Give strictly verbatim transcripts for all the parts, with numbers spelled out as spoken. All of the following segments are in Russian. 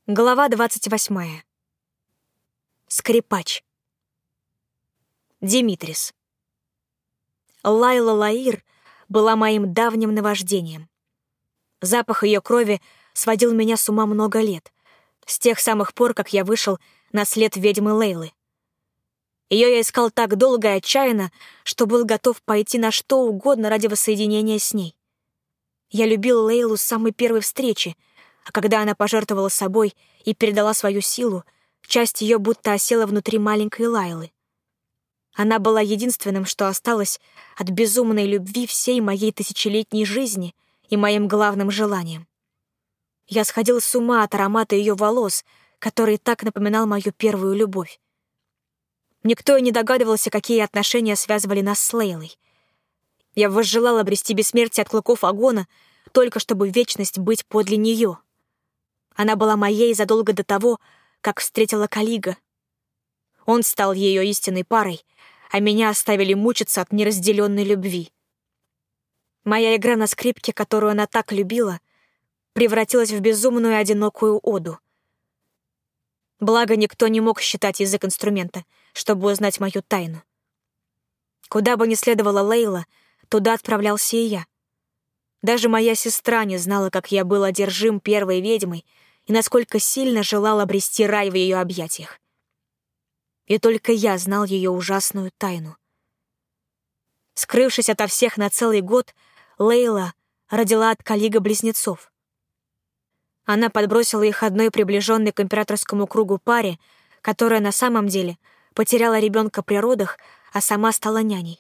Глава двадцать восьмая. Скрипач. Димитрис. Лайла Лаир была моим давним наваждением. Запах ее крови сводил меня с ума много лет, с тех самых пор, как я вышел на след ведьмы Лейлы. Ее я искал так долго и отчаянно, что был готов пойти на что угодно ради воссоединения с ней. Я любил Лейлу с самой первой встречи, а когда она пожертвовала собой и передала свою силу, часть ее будто осела внутри маленькой Лайлы. Она была единственным, что осталось от безумной любви всей моей тысячелетней жизни и моим главным желанием. Я сходил с ума от аромата ее волос, который так напоминал мою первую любовь. Никто и не догадывался, какие отношения связывали нас с Лейлой. Я возжелал обрести бессмертие от клыков Агона, только чтобы вечность быть подле нее. Она была моей задолго до того, как встретила Калига. Он стал ее истинной парой, а меня оставили мучиться от неразделенной любви. Моя игра на скрипке, которую она так любила, превратилась в безумную одинокую оду. Благо, никто не мог считать язык инструмента, чтобы узнать мою тайну. Куда бы ни следовала Лейла, туда отправлялся и я. Даже моя сестра не знала, как я был одержим первой ведьмой и насколько сильно желал обрести рай в ее объятиях. И только я знал ее ужасную тайну. Скрывшись ото всех на целый год, Лейла родила от Калига близнецов. Она подбросила их одной приближенной к императорскому кругу паре, которая на самом деле потеряла ребенка при родах, а сама стала няней.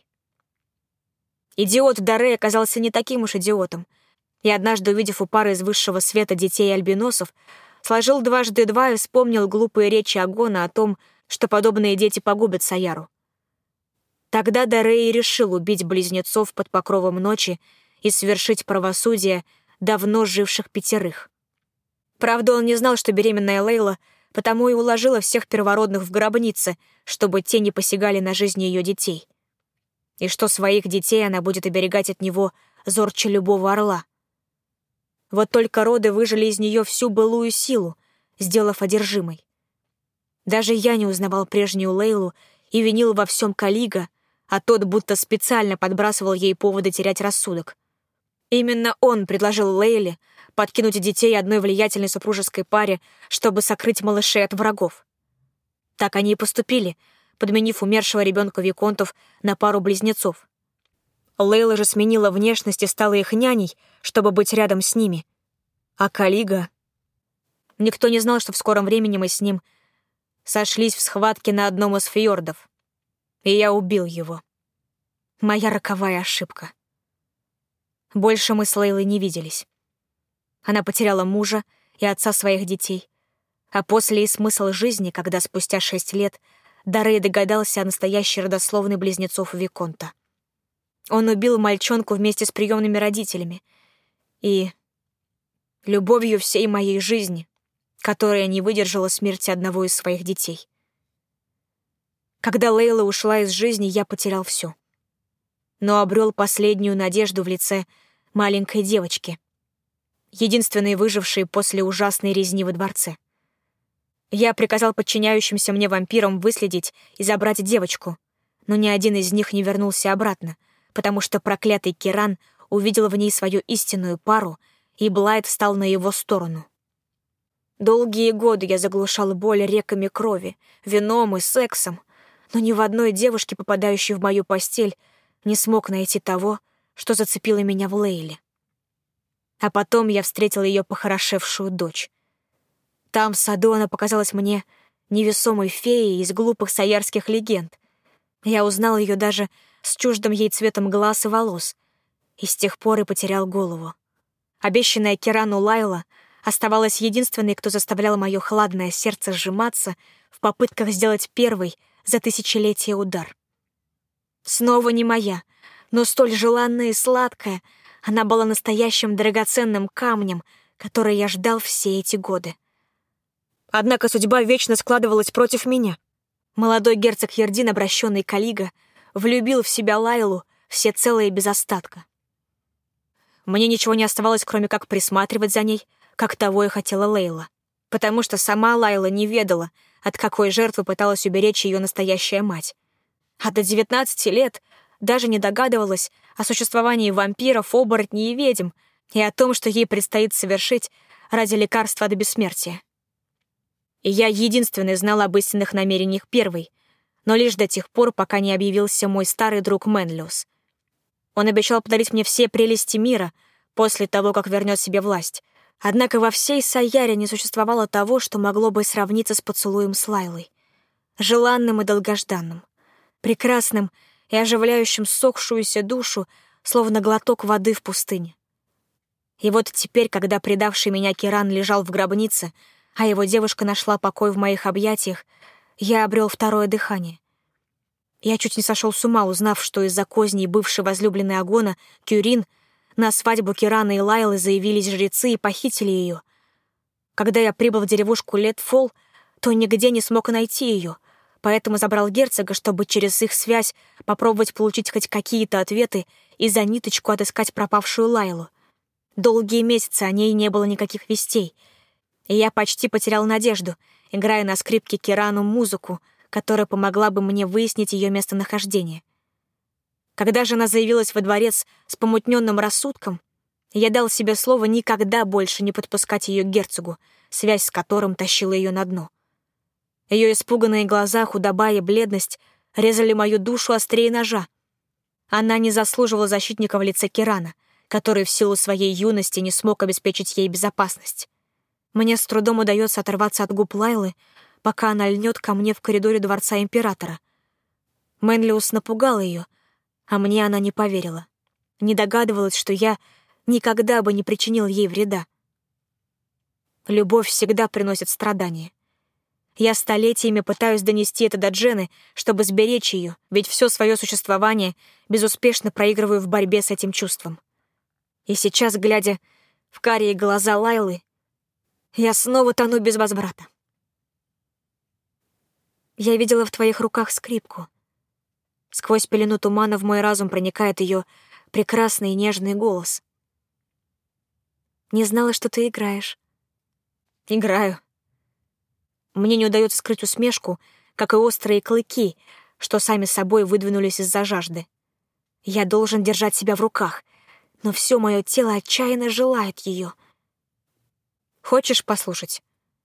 Идиот Дарей оказался не таким уж идиотом, и однажды, увидев у пары из высшего света детей-альбиносов, сложил дважды два и вспомнил глупые речи Агона о том, что подобные дети погубят Саяру. Тогда Дарей решил убить близнецов под покровом ночи и совершить правосудие давно живших пятерых. Правда, он не знал, что беременная Лейла, потому и уложила всех первородных в гробнице, чтобы те не посягали на жизнь ее детей. И что своих детей она будет оберегать от него зорче любого орла. Вот только роды выжили из нее всю былую силу, сделав одержимой. Даже я не узнавал прежнюю Лейлу и винил во всем Калига, а тот будто специально подбрасывал ей поводы терять рассудок. Именно он предложил Лейле подкинуть детей одной влиятельной супружеской паре, чтобы сокрыть малышей от врагов. Так они и поступили, подменив умершего ребенка виконтов на пару близнецов. Лейла же сменила внешность и стала их няней, чтобы быть рядом с ними. А Калига... Никто не знал, что в скором времени мы с ним сошлись в схватке на одном из фьордов. И я убил его. Моя роковая ошибка. Больше мы с Лейлой не виделись. Она потеряла мужа и отца своих детей, а после и смысл жизни, когда спустя шесть лет Дарей догадался о настоящей родословной близнецов виконта. Он убил мальчонку вместе с приемными родителями и любовью всей моей жизни, которая не выдержала смерти одного из своих детей. Когда Лейла ушла из жизни, я потерял все, но обрел последнюю надежду в лице маленькой девочки, единственной выжившей после ужасной резни во дворце. Я приказал подчиняющимся мне вампирам выследить и забрать девочку, но ни один из них не вернулся обратно, потому что проклятый Киран увидел в ней свою истинную пару, и Блайт встал на его сторону. Долгие годы я заглушал боль реками крови, вином и сексом, но ни в одной девушке, попадающей в мою постель, не смог найти того, что зацепило меня в Лейле. А потом я встретил ее похорошевшую дочь. Там, в саду, она показалась мне невесомой феей из глупых саярских легенд. Я узнал ее даже с чуждым ей цветом глаз и волос, и с тех пор и потерял голову. Обещанная Кирану Лайла оставалась единственной, кто заставлял мое хладное сердце сжиматься в попытках сделать первый за тысячелетие удар. Снова не моя, но столь желанная и сладкая, она была настоящим драгоценным камнем, который я ждал все эти годы. Однако судьба вечно складывалась против меня. Молодой герцог Ярдин, обращенный Калига, влюбил в себя Лайлу всецело и без остатка. Мне ничего не оставалось, кроме как присматривать за ней, как того и хотела Лейла. потому что сама Лайла не ведала, от какой жертвы пыталась уберечь ее настоящая мать. А до девятнадцати лет даже не догадывалась о существовании вампиров, оборотней и ведьм и о том, что ей предстоит совершить ради лекарства от бессмертия. И я единственный знал об истинных намерениях первой, но лишь до тех пор, пока не объявился мой старый друг Менлиус. Он обещал подарить мне все прелести мира после того, как вернет себе власть. Однако во всей Сайяре не существовало того, что могло бы сравниться с поцелуем с Лайлой. Желанным и долгожданным. Прекрасным и оживляющим сохшуюся душу, словно глоток воды в пустыне. И вот теперь, когда предавший меня Киран лежал в гробнице, а его девушка нашла покой в моих объятиях, я обрел второе дыхание. Я чуть не сошел с ума, узнав, что из-за козней бывшей возлюбленной Агона, Кюрин, на свадьбу Кирана и Лайлы заявились жрецы и похитили ее. Когда я прибыл в деревушку Летфол, то нигде не смог найти ее, поэтому забрал герцога, чтобы через их связь попробовать получить хоть какие-то ответы и за ниточку отыскать пропавшую Лайлу. Долгие месяцы о ней не было никаких вестей, и я почти потерял надежду, играя на скрипке Кирану музыку, которая помогла бы мне выяснить ее местонахождение. Когда же она заявилась во дворец с помутненным рассудком, я дал себе слово никогда больше не подпускать ее к герцогу, связь с которым тащила ее на дно. Ее испуганные глаза, худоба и бледность резали мою душу острее ножа. Она не заслуживала защитника в лице Кирана, который в силу своей юности не смог обеспечить ей безопасность. Мне с трудом удается оторваться от губ Лайлы, пока она льнет ко мне в коридоре дворца императора. Менлиус напугал ее, а мне она не поверила. Не догадывалась, что я никогда бы не причинил ей вреда. Любовь всегда приносит страдания. Я столетиями пытаюсь донести это до Джены, чтобы сберечь ее, ведь все свое существование безуспешно проигрываю в борьбе с этим чувством. И сейчас, глядя в карие глаза Лайлы, я снова тону без возврата. Я видела в твоих руках скрипку. Сквозь пелену тумана в мой разум проникает ее прекрасный и нежный голос. Не знала, что ты играешь. Играю. Мне не удается скрыть усмешку, как и острые клыки, что сами собой выдвинулись из-за жажды. Я должен держать себя в руках, но все мое тело отчаянно желает ее. Хочешь послушать?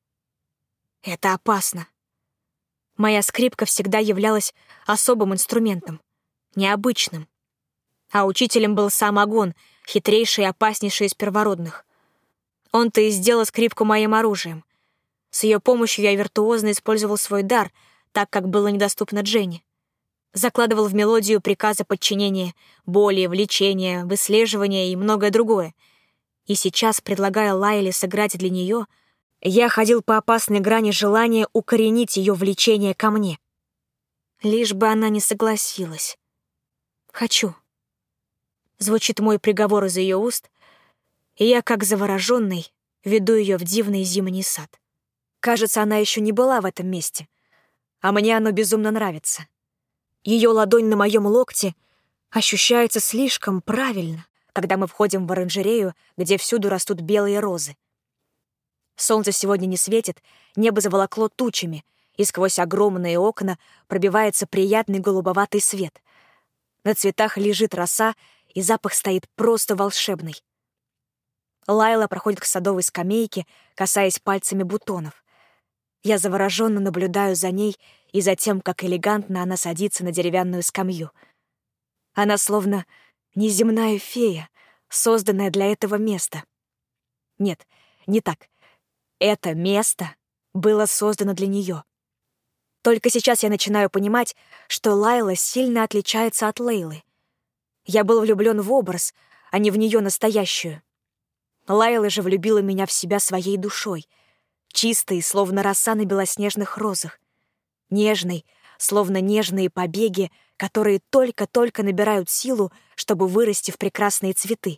Это опасно. Моя скрипка всегда являлась особым инструментом, необычным. А учителем был сам Агон, хитрейший и опаснейший из первородных. Он-то и сделал скрипку моим оружием. С ее помощью я виртуозно использовал свой дар, так как было недоступно Дженни. Закладывал в мелодию приказы подчинения, боли, влечения, выслеживания и многое другое. И сейчас, предлагая Лайле сыграть для нее, я ходил по опасной грани желания укоренить ее влечение ко мне. Лишь бы она не согласилась. «Хочу». Звучит мой приговор из ее уст, и я, как завороженный, веду ее в дивный зимний сад. Кажется, она еще не была в этом месте, а мне оно безумно нравится. Ее ладонь на моем локте ощущается слишком правильно, когда мы входим в оранжерею, где всюду растут белые розы. Солнце сегодня не светит, небо заволокло тучами, и сквозь огромные окна пробивается приятный голубоватый свет. На цветах лежит роса, и запах стоит просто волшебный. Лайла проходит к садовой скамейке, касаясь пальцами бутонов. Я завороженно наблюдаю за ней и за тем, как элегантно она садится на деревянную скамью. Она словно неземная фея, созданная для этого места. Нет, не так. Это место было создано для нее. Только сейчас я начинаю понимать, что Лайла сильно отличается от Лейлы. Я был влюблен в образ, а не в нее настоящую. Лайла же влюбила меня в себя своей душой, чистой, словно роса на белоснежных розах, нежной, словно нежные побеги, которые только-только набирают силу, чтобы вырасти в прекрасные цветы.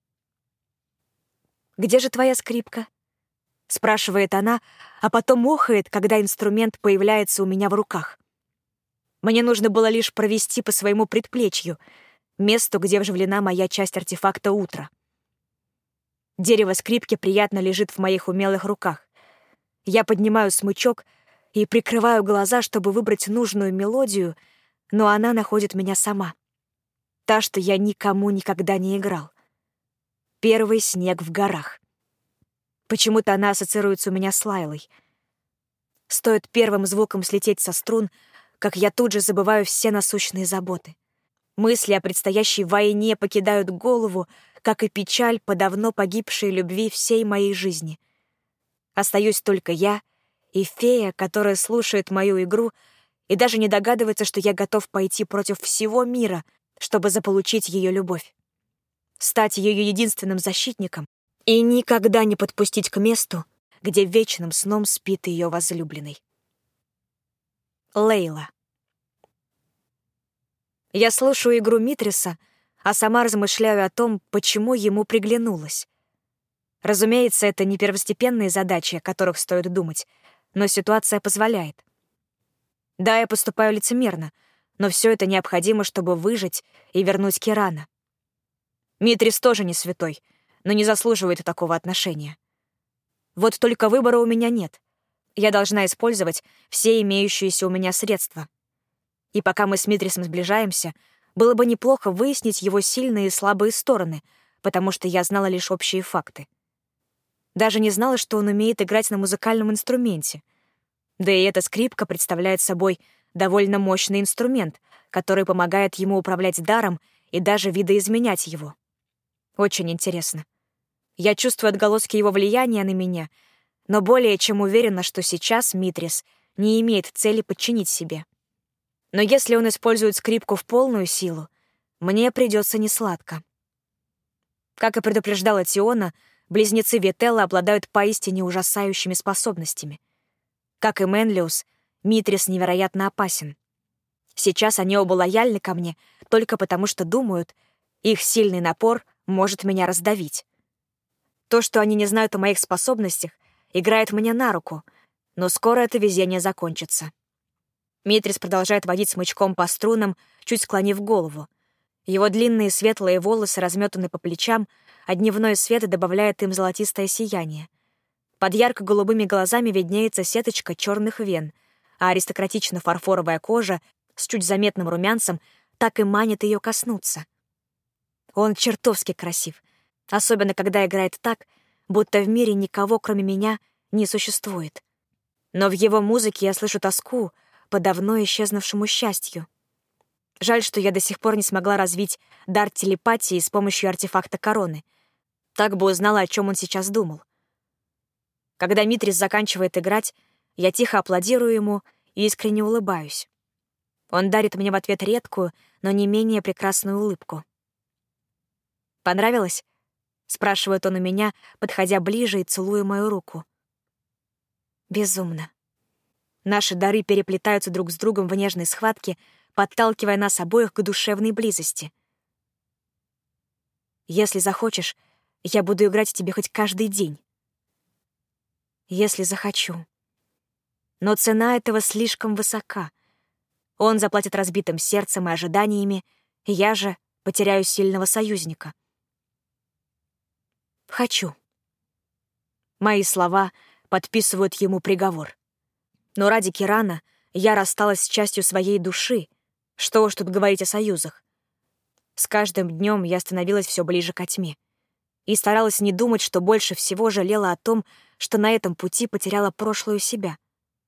«Где же твоя скрипка?» — спрашивает она, а потом охает, когда инструмент появляется у меня в руках. Мне нужно было лишь провести по своему предплечью, месту, где вживлена моя часть артефакта утра. Дерево скрипки приятно лежит в моих умелых руках. Я поднимаю смычок и прикрываю глаза, чтобы выбрать нужную мелодию, но она находит меня сама. Та, что я никому никогда не играл. «Первый снег в горах». Почему-то она ассоциируется у меня с Лайлой. Стоит первым звуком слететь со струн, как я тут же забываю все насущные заботы. Мысли о предстоящей войне покидают голову, как и печаль по давно погибшей любви всей моей жизни. Остаюсь только я и фея, которая слушает мою игру и даже не догадывается, что я готов пойти против всего мира, чтобы заполучить ее любовь, стать ее единственным защитником и никогда не подпустить к месту, где вечным сном спит ее возлюбленный. Лейла. Я слушаю игру Митриса, а сама размышляю о том, почему ему приглянулась. Разумеется, это не первостепенные задачи, о которых стоит думать, но ситуация позволяет. Да, я поступаю лицемерно, но все это необходимо, чтобы выжить и вернуть Кирана. Митрис тоже не святой, но не заслуживает такого отношения. Вот только выбора у меня нет. Я должна использовать все имеющиеся у меня средства. И пока мы с Митрисом сближаемся, было бы неплохо выяснить его сильные и слабые стороны, потому что я знала лишь общие факты. Даже не знала, что он умеет играть на музыкальном инструменте. Да и эта скрипка представляет собой довольно мощный инструмент, который помогает ему управлять даром и даже видоизменять его. Очень интересно. Я чувствую отголоски его влияния на меня, но более чем уверена, что сейчас Митрис не имеет цели подчинить себе. Но если он использует скрипку в полную силу, мне придется несладко. Как и предупреждала Тиона, близнецы Вителла обладают поистине ужасающими способностями. Как и Менлиус, Митрис невероятно опасен. Сейчас они оба лояльны ко мне только потому, что думают, их сильный напор может меня раздавить. То, что они не знают о моих способностях, играет мне на руку, но скоро это везение закончится. Митрис продолжает водить смычком по струнам, чуть склонив голову. Его длинные светлые волосы разметаны по плечам, а дневной свет добавляет им золотистое сияние. Под ярко-голубыми глазами виднеется сеточка черных вен, а аристократично-фарфоровая кожа с чуть заметным румянцем так и манит ее коснуться. Он чертовски красив, особенно когда играет так, будто в мире никого, кроме меня, не существует. Но в его музыке я слышу тоску по давно исчезнувшему счастью. Жаль, что я до сих пор не смогла развить дар телепатии с помощью артефакта короны. Так бы узнала, о чем он сейчас думал. Когда Митрис заканчивает играть, я тихо аплодирую ему и искренне улыбаюсь. Он дарит мне в ответ редкую, но не менее прекрасную улыбку. «Понравилось?» — спрашивает он у меня, подходя ближе и целуя мою руку. Безумно. Наши дары переплетаются друг с другом в нежной схватке, подталкивая нас обоих к душевной близости. Если захочешь, я буду играть тебе хоть каждый день. Если захочу. Но цена этого слишком высока. Он заплатит разбитым сердцем и ожиданиями, и я же потеряю сильного союзника. Хочу. Мои слова подписывают ему приговор. Но ради Кирана я рассталась с частью своей души. Что уж тут говорить о союзах. С каждым днем я становилась все ближе ко тьме. И старалась не думать, что больше всего жалела о том, что на этом пути потеряла прошлую себя.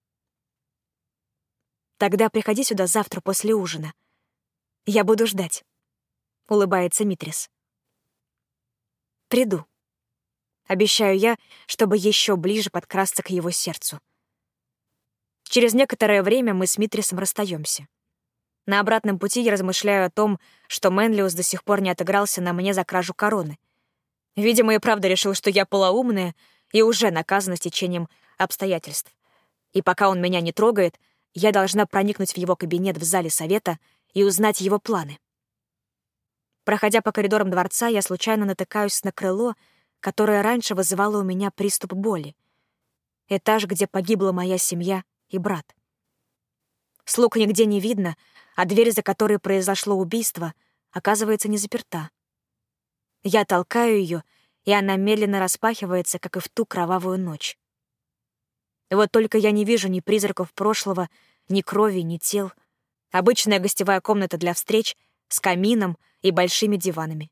«Тогда приходи сюда завтра после ужина. Я буду ждать», — улыбается Митрис. «Приду». Обещаю я, чтобы еще ближе подкрасться к его сердцу. Через некоторое время мы с Митрисом расстаемся. На обратном пути я размышляю о том, что Менлиус до сих пор не отыгрался на мне за кражу короны. Видимо, и правда решил, что я полоумная и уже наказана стечением обстоятельств. И пока он меня не трогает, я должна проникнуть в его кабинет в зале совета и узнать его планы. Проходя по коридорам дворца, я случайно натыкаюсь на крыло, которое раньше вызывало у меня приступ боли. Этаж, где погибла моя семья и брат. Слуг нигде не видно, а дверь, за которой произошло убийство, оказывается не заперта. Я толкаю ее, и она медленно распахивается, как и в ту кровавую ночь. Вот только я не вижу ни призраков прошлого, ни крови, ни тел. Обычная гостевая комната для встреч с камином и большими диванами.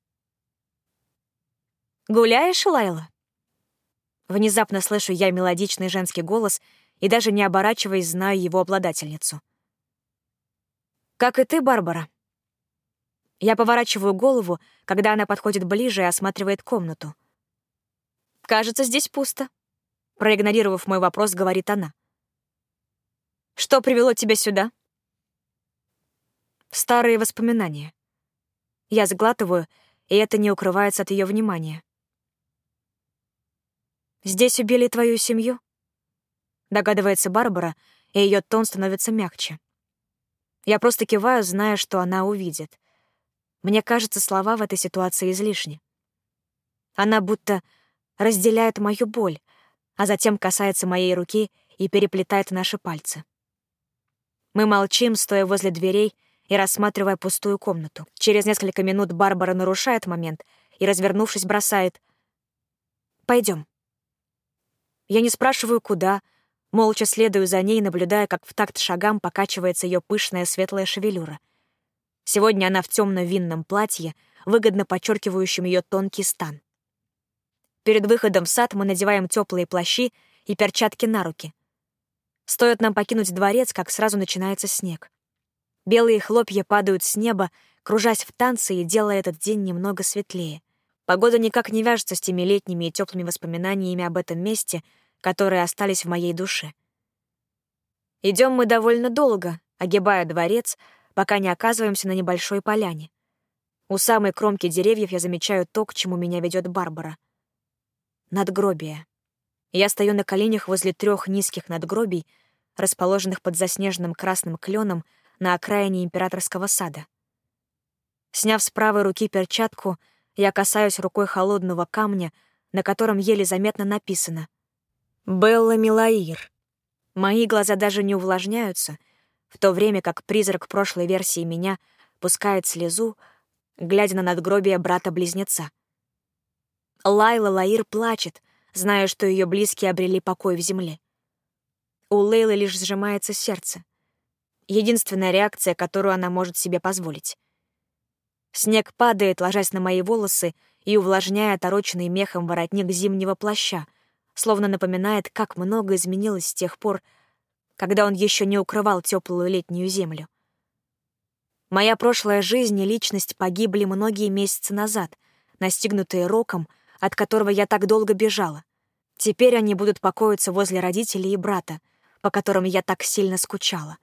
«Гуляешь, Лайла?» Внезапно слышу я мелодичный женский голос и, даже не оборачиваясь, знаю его обладательницу. «Как и ты, Барбара». Я поворачиваю голову, когда она подходит ближе и осматривает комнату. «Кажется, здесь пусто», — проигнорировав мой вопрос, говорит она. «Что привело тебя сюда?» Старые воспоминания. Я сглатываю, и это не укрывается от ее внимания. «Здесь убили твою семью?» Догадывается Барбара, и ее тон становится мягче. Я просто киваю, зная, что она увидит. Мне кажется, слова в этой ситуации излишни. Она будто разделяет мою боль, а затем касается моей руки и переплетает наши пальцы. Мы молчим, стоя возле дверей и рассматривая пустую комнату. Через несколько минут Барбара нарушает момент и, развернувшись, бросает: «Пойдем». Я не спрашиваю, куда, молча следую за ней, наблюдая, как в такт шагам покачивается ее пышная светлая шевелюра. Сегодня она в темно-винном платье, выгодно подчеркивающем ее тонкий стан. Перед выходом в сад мы надеваем теплые плащи и перчатки на руки. Стоит нам покинуть дворец, как сразу начинается снег. Белые хлопья падают с неба, кружась в танце и делая этот день немного светлее. Погода никак не вяжется с теми летними и теплыми воспоминаниями об этом месте, которые остались в моей душе. Идем мы довольно долго, огибая дворец, пока не оказываемся на небольшой поляне. У самой кромки деревьев я замечаю то, к чему меня ведет Барбара. Надгробие. Я стою на коленях возле трех низких надгробий, расположенных под заснеженным красным кленом на окраине императорского сада. Сняв с правой руки перчатку, я касаюсь рукой холодного камня, на котором еле заметно написано «Белла Милаир». Мои глаза даже не увлажняются, в то время как призрак прошлой версии меня пускает слезу, глядя на надгробие брата-близнеца. Лайла Лаир плачет, зная, что ее близкие обрели покой в земле. У Лейлы лишь сжимается сердце. Единственная реакция, которую она может себе позволить. Снег падает, ложась на мои волосы и увлажняя отороченный мехом воротник зимнего плаща, словно напоминает, как много изменилось с тех пор, когда он еще не укрывал теплую летнюю землю. Моя прошлая жизнь и личность погибли многие месяцы назад, настигнутые роком, от которого я так долго бежала. Теперь они будут покоиться возле родителей и брата, по которым я так сильно скучала.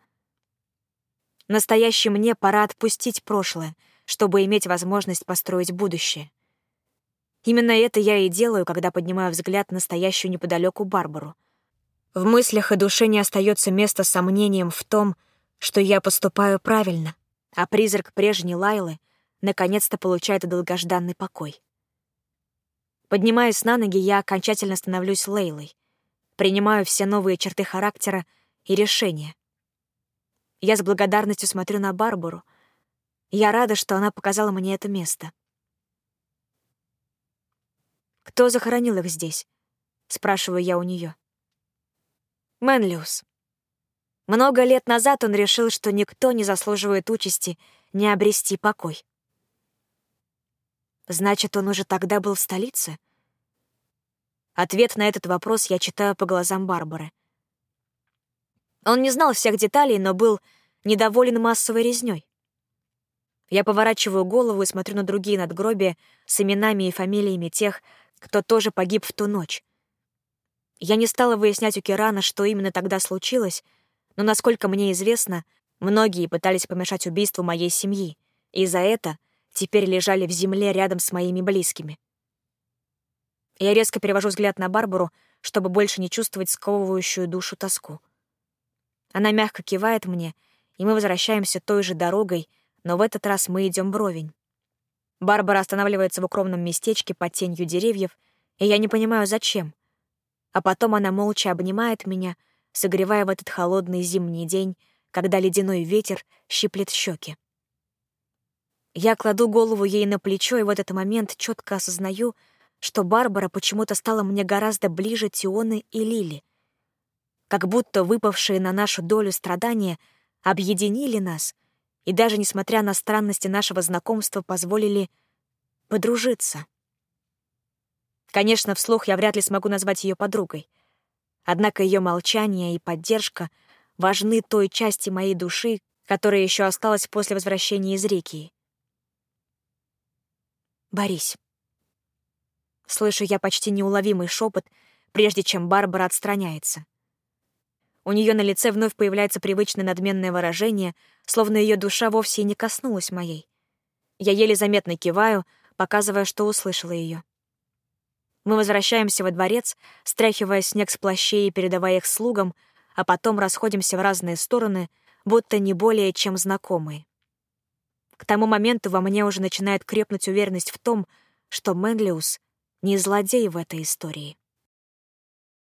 Настоящей мне пора отпустить прошлое, чтобы иметь возможность построить будущее. Именно это я и делаю, когда поднимаю взгляд на стоящую неподалеку Барбару. В мыслях и душе не остается места сомнениям в том, что я поступаю правильно, а призрак прежней Лайлы наконец-то получает долгожданный покой. Поднимаясь на ноги, я окончательно становлюсь Лейлой, принимаю все новые черты характера и решения. Я с благодарностью смотрю на Барбару. Я рада, что она показала мне это место. «Кто захоронил их здесь?» — спрашиваю я у нее. Мэнлиус. Много лет назад он решил, что никто не заслуживает участи не обрести покой. Значит, он уже тогда был в столице? Ответ на этот вопрос я читаю по глазам Барбары. Он не знал всех деталей, но был недоволен массовой резнёй. Я поворачиваю голову и смотрю на другие надгробия с именами и фамилиями тех, кто тоже погиб в ту ночь. Я не стала выяснять у Кирана, что именно тогда случилось, но, насколько мне известно, многие пытались помешать убийству моей семьи, и за это теперь лежали в земле рядом с моими близкими. Я резко перевожу взгляд на Барбару, чтобы больше не чувствовать сковывающую душу тоску. Она мягко кивает мне, и мы возвращаемся той же дорогой, но в этот раз мы идем вровень. Барбара останавливается в укромном местечке под тенью деревьев, и я не понимаю, зачем. А потом она молча обнимает меня, согревая в этот холодный зимний день, когда ледяной ветер щиплет щеки. Я кладу голову ей на плечо, и в этот момент четко осознаю, что Барбара почему-то стала мне гораздо ближе Тионы и Лили. как будто выпавшие на нашу долю страдания объединили нас и даже, несмотря на странности нашего знакомства, позволили подружиться. Конечно, вслух я вряд ли смогу назвать ее подругой. Однако ее молчание и поддержка важны той части моей души, которая еще осталась после возвращения из Рикии. «Борис». Слышу я почти неуловимый шепот, прежде чем Барбара отстраняется. У нее на лице вновь появляется привычное надменное выражение, словно ее душа вовсе и не коснулась моей. Я еле заметно киваю, показывая, что услышала ее. Мы возвращаемся во дворец, стряхивая снег с плащей и передавая их слугам, а потом расходимся в разные стороны, будто не более чем знакомые. К тому моменту во мне уже начинает крепнуть уверенность в том, что Мэнлиус не злодей в этой истории.